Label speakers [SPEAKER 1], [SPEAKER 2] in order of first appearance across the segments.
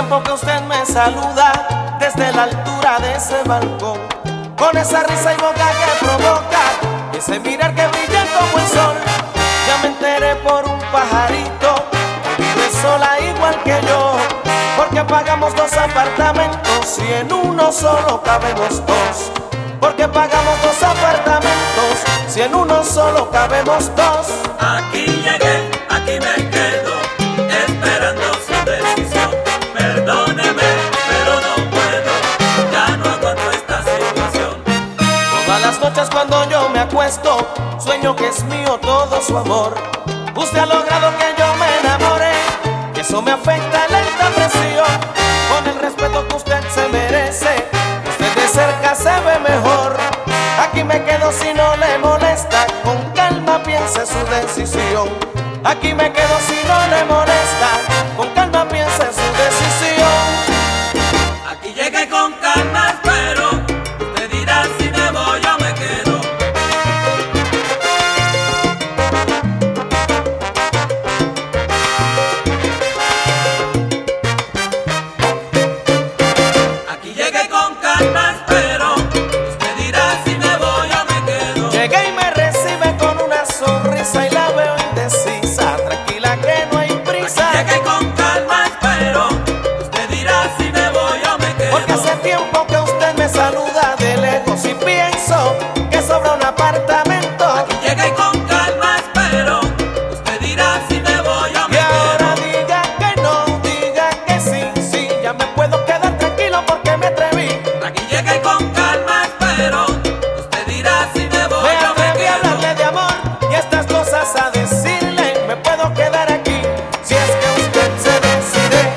[SPEAKER 1] tiempo que usted me saluda desde la altura de ese balcón, con esa risa y boca que provoca, y ese mirar que brilla como el sol. Ya me enteré por un pajarito que vive sola igual que yo, porque pagamos dos apartamentos y en uno solo cabemos dos. Porque pagamos dos apartamentos si en uno solo cabemos dos.
[SPEAKER 2] Aquí llegué, aquí me quedo, esperando su decisión. Perdóneme, pero no puedo, ya no aguanto esta situación.
[SPEAKER 1] Todas las noches cuando yo me acuesto, sueño que es mío todo su amor. Usted ha logrado que yo me enamore, y eso me afecta la alta presión. Con el respeto que usted se merece, usted de cerca se ve mejor. Aquí me quedo si no le molesta, con calma piense su decisión. Aquí me quedo si no le molesta, con calma piense su decisión.
[SPEAKER 2] Aquí llegué con calma, espero, usted dirá si me voy o me quedo. Aquí llegué con calma, espero, usted dirá si me voy o me quedo.
[SPEAKER 1] Llegué y me recibe con una sonrisa y la veo indecisa, tranquila que no hay prisa.
[SPEAKER 2] Aquí llegué con calma, espero, usted dirá si me voy o me quedo.
[SPEAKER 1] Porque hace tiempo que usted me saluda de lejos y pienso que sobra un apartamento.
[SPEAKER 2] Aquí llegué con calma, espero, usted dirá si me voy o me
[SPEAKER 1] Y ahora
[SPEAKER 2] quedo.
[SPEAKER 1] diga que no, diga que sí, sí, ya me puedo quedar tranquilo porque me atreví.
[SPEAKER 2] Aquí llegué con calma, espero, usted dirá si me voy
[SPEAKER 1] Me
[SPEAKER 2] o me
[SPEAKER 1] atreví a
[SPEAKER 2] quedo.
[SPEAKER 1] hablarle de amor y estas cosas a decirle. Me puedo quedar aquí si es que usted se decide.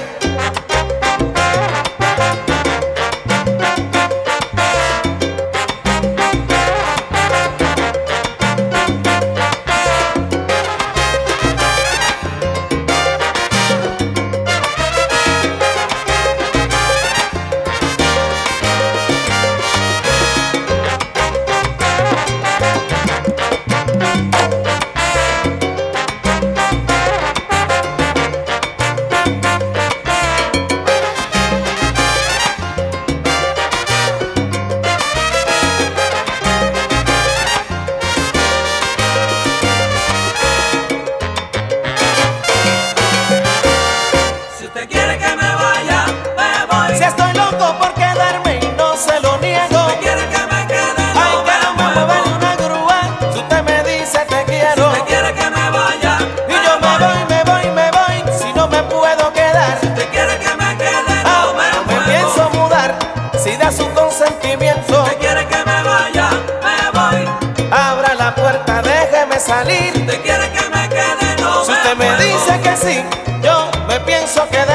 [SPEAKER 2] Si usted quiere que me vaya, me voy.
[SPEAKER 1] Si estoy loco por quedarme y no se lo niego.
[SPEAKER 2] Si usted quiere que me quede,
[SPEAKER 1] Ay,
[SPEAKER 2] no
[SPEAKER 1] que no me
[SPEAKER 2] me
[SPEAKER 1] mueva
[SPEAKER 2] muevo.
[SPEAKER 1] ni una grúa. Si usted me dice te
[SPEAKER 2] Si
[SPEAKER 1] quiero,
[SPEAKER 2] usted quiere que me vaya,
[SPEAKER 1] y yo me voy, si no me puedo quedar.
[SPEAKER 2] Si usted quiere que me quede,
[SPEAKER 1] Ah,
[SPEAKER 2] no me
[SPEAKER 1] no me
[SPEAKER 2] muevo.
[SPEAKER 1] pienso mudar, si da su consentimiento.
[SPEAKER 2] Si usted quiere que me vaya, me voy.
[SPEAKER 1] Abra la puerta, déjeme salir.
[SPEAKER 2] Si usted quiere que me quede, no
[SPEAKER 1] Si
[SPEAKER 2] me
[SPEAKER 1] usted me
[SPEAKER 2] muevo.
[SPEAKER 1] dice que sí, yo me pienso quedar.